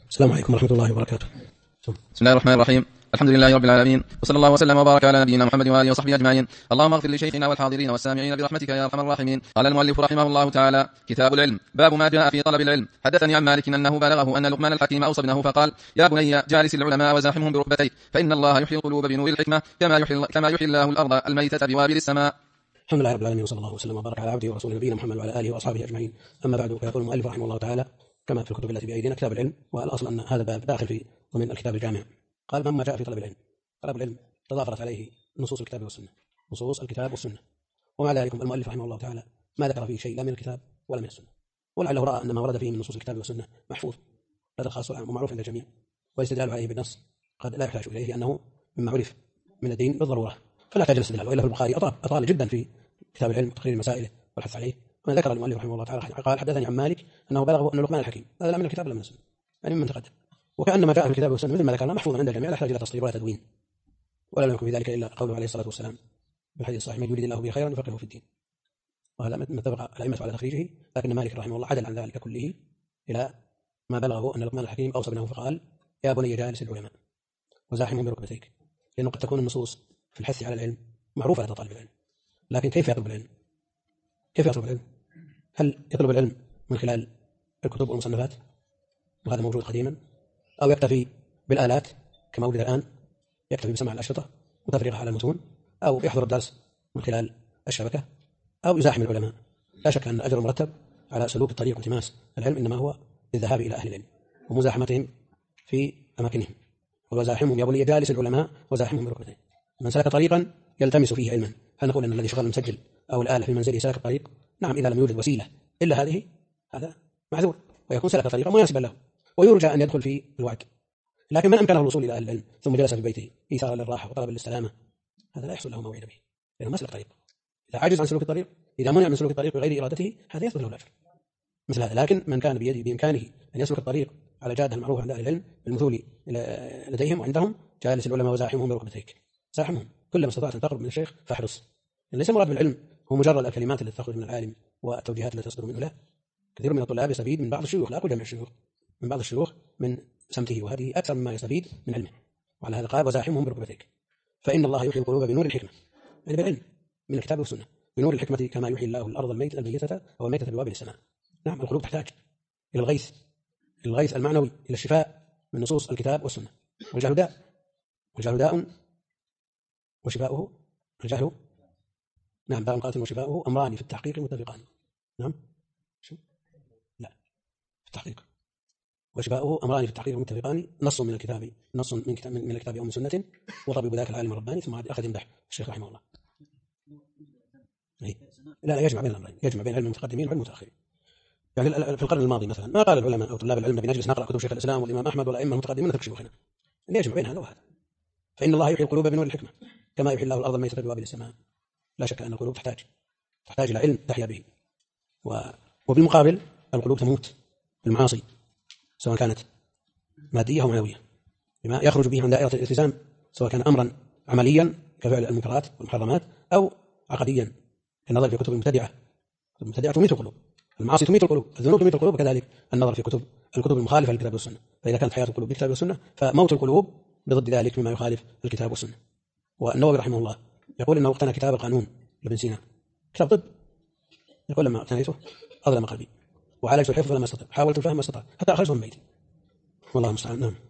السلام عليكم ورحمة الله وبركاته. بسم الله الرحمن الرحيم. الحمد لله رب العالمين، وصلى الله وسلم وبارك على نبينا محمد وآله وصحبه أجمعين. اللهم اغفر لشيخنا والحاضرين والسامعين برحمتك يا أرحم الراحمين. قال المؤلف رحمه الله تعالى: كتاب العلم. باب ما جاء في طلب العلم. حدثني عن مالك أنه بلغه أن لقمان الحكيم أوصى ابنه فقال: يا بني جالس العلماء وزاحمهم بركبتيك، فإن الله يحيي القلوب بنور الحكمة كما يحيي الله الأرض الميتة بوابل السماء. الحمد لله رب العالمين، وصلى الله وسلم وبارك على عبده ورسوله نبينا محمد وعلى آله وأصحابه أجمعين. أما بعد، فيقول المؤلف رحمه الله تعالى كما في الكتب التي بأيدينا كتاب العلم، والأصل أن هذا الباب داخل في ضمن الكتاب الجامع. قال: مما جاء في طلب العلم. طلب العلم تضافرت عليه نصوص الكتاب والسنة، نصوص الكتاب والسنة، ومع ذلك المؤلف رحمه الله تعالى ما ذكر فيه شيء لا من الكتاب ولا من السنة، ولعله رأى أن ما ورد فيه من نصوص الكتاب والسنة محفوظ لدى الخاص والعام ومعروف عند الجميع، والاستدلال عليه بالنص قد لا يحتاج إليه لأنه مما عرف من الدين بالضرورة، فلا يحتاج الاستدلال. وإلا في البخاري أطال جدا في كتاب العلم وتقرير مسائله والحث عليه. ومن ذكر المؤلف رحمه الله تعالى قال: حدثني عن مالك أنه بلغه أن لقمان الحكيم، هذا لا من الكتاب ولا من السنة، يعني ممن تقدم. وكأن ما جاء في الكتاب والسنة مثل ما ذكرنا محفوظ عند الجميع، لا يحتاج إلى تصدير ولا تدوين، ولا يمكن في ذلك إلا قوله عليه الصلاة والسلام في الحديث الصحيح: من يريد الله به خيرا يفقهه في الدين. وهذا ما اتفق الأئمة على تخريجه، لكن مالك رحمه الله عدل عن ذلك كله إلى ما بلغه أن لقمان الحكيم أوصى ابنه فقال: يا بني جالس العلماء وزاحمهم بركبتيك. لأنه قد تكون النصوص في الحث على العلم معروفة لدى طالب العلم، لكن كيف يطلب العلم؟ كيف يطلب العلم؟ هل يطلب العلم من خلال الكتب والمصنفات، وهذا موجود قديما، أو يكتفي بالآلات كما وجد الآن، يكتفي بسماع الأشرطة وتفريغها على المتون، أو يحضر الدرس من خلال الشبكة، أو يزاحم العلماء؟ لا شك أن أجر مرتب على سلوك الطريق والتماس العلم إنما هو للذهاب إلى أهل العلم ومزاحمتهم في أماكنهم. وزاحمهم يا بني جالس العلماء وزاحمهم بركبتين. من سلك طريقا يلتمس فيه علما، هل نقول أن الذي شغل المسجل أو الآلة في منزله سلك الطريق؟ نعم، إذا لم يوجد وسيلة إلا هذه هذا معذور، ويكون سلك طريقا مناسبا له ويرجى أن يدخل في الوعد. لكن من أمكنه الوصول إلى أهل العلم ثم جلس في بيته إيثارا للراحة وطلبا للسلامة، هذا لا يحصل له ما وعد به، لأنه ما سلك طريق. إذا عجز عن سلوك الطريق، إذا منع من سلوك الطريق بغير إرادته، هذا يثبت له الأجر مثل هذا. لكن من كان بإمكانه أن يسلك الطريق على جادة المعروفة عند أهل العلم بالمثول لديهم وعندهم: جالس العلماء وزاحمهم بركبتيك، زاحمهم كلما استطعت أن تقرب من الشيخ فاحرص. ليس المراد بالعلم هو مجرد الكلمات التي تخرج من العالم والتوجيهات التي تصدر منه، لا. كثير من الطلاب يستفيد من بعض الشيوخ، لا أقول جميع الشيوخ، من بعض الشيوخ من سمته، وهذه أكثر مما يستفيد من علمه. وعلى هذا قال: وزاحمهم بركبتيك، فإن الله يحيي القلوب بنور الحكمة، يعني بالعلم من الكتاب والسنة، بنور الحكمة كما يحيي الله الأرض الميتة أو الميتة بوابل السماء. نعم، القلوب تحتاج إلى الغيث المعنوي، إلى الشفاء من نصوص الكتاب والسنة. والجهل داء وشفاؤه الجهل. نعم، داء قاتل وشفاؤه أمران في التحقيق متفقان. نعم، لا، في التحقيق وشفاؤه أمران في التحقيق متفقان، نص من الكتاب أو من سنة، وطبيب ذاك العالم الرباني. ثم أخذ يمدح الشيخ رحمه الله. لا، يجمع بين الأمرين، يجمع بين علم المتقدمين وعلم المتأخرين. يعني في القرن الماضي مثلا ما قال العلماء أو طلاب العلم بنجلس نقرأ كتب شيخ الإسلام والإمام أحمد والأئمة المتقدمين نترك شيوخنا، اللي يجمع بين هذا وهذا. فإن الله يحيي القلوب بنور الحكمة كما يحيي الله الأرض الميتة بوابل السماء. لا شك أن القلوب تحتاج إلى علم تحيا به، وبالمقابل القلوب تموت بالمعاصي، سواء كانت مادية أو معنوية، بما يخرج به عن دائرة الالتزام، سواء كان أمرا عمليا كفعل المنكرات والمحرمات، أو عقديا كالنظر في كتب المبتدعة. المبتدعة تميت القلوب، المعاصي تميت القلوب، الذنوب تميت القلوب، كذلك النظر في الكتب المخالفة للكتاب والسنة. فإذا كانت حياة القلوب بالكتاب والسنة، فموت القلوب بضد ذلك مما يخالف الكتاب والسنة. والنووي رحمه الله يقول إنه اقتنى كتاب القانون لابن سينا، كتاب طب، يقول: لما اقتنيته أظلم قلبي، وعالجت الحفظ لما استطعت، حاولت الفهم ما استطعت، حتى أخرجه من بيتي، والله المستعان. نعم.